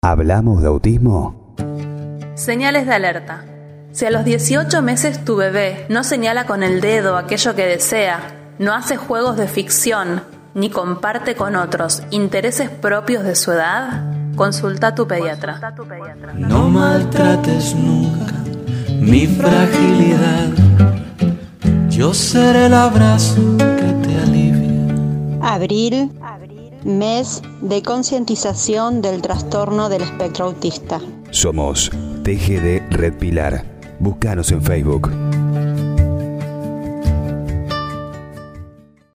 ¿Hablamos de autismo? Señales de alerta. Si a los 18 meses tu bebé no señala con el dedo aquello que desea, no hace juegos de ficción, ni comparte con otros intereses propios de su edad, consulta a tu pediatra. No maltrates nunca mi fragilidad. Yo seré el abrazo que te alivia. Abril, mes de concientización del trastorno del espectro autista. Somos TGD Red Pilar. Búscanos en Facebook.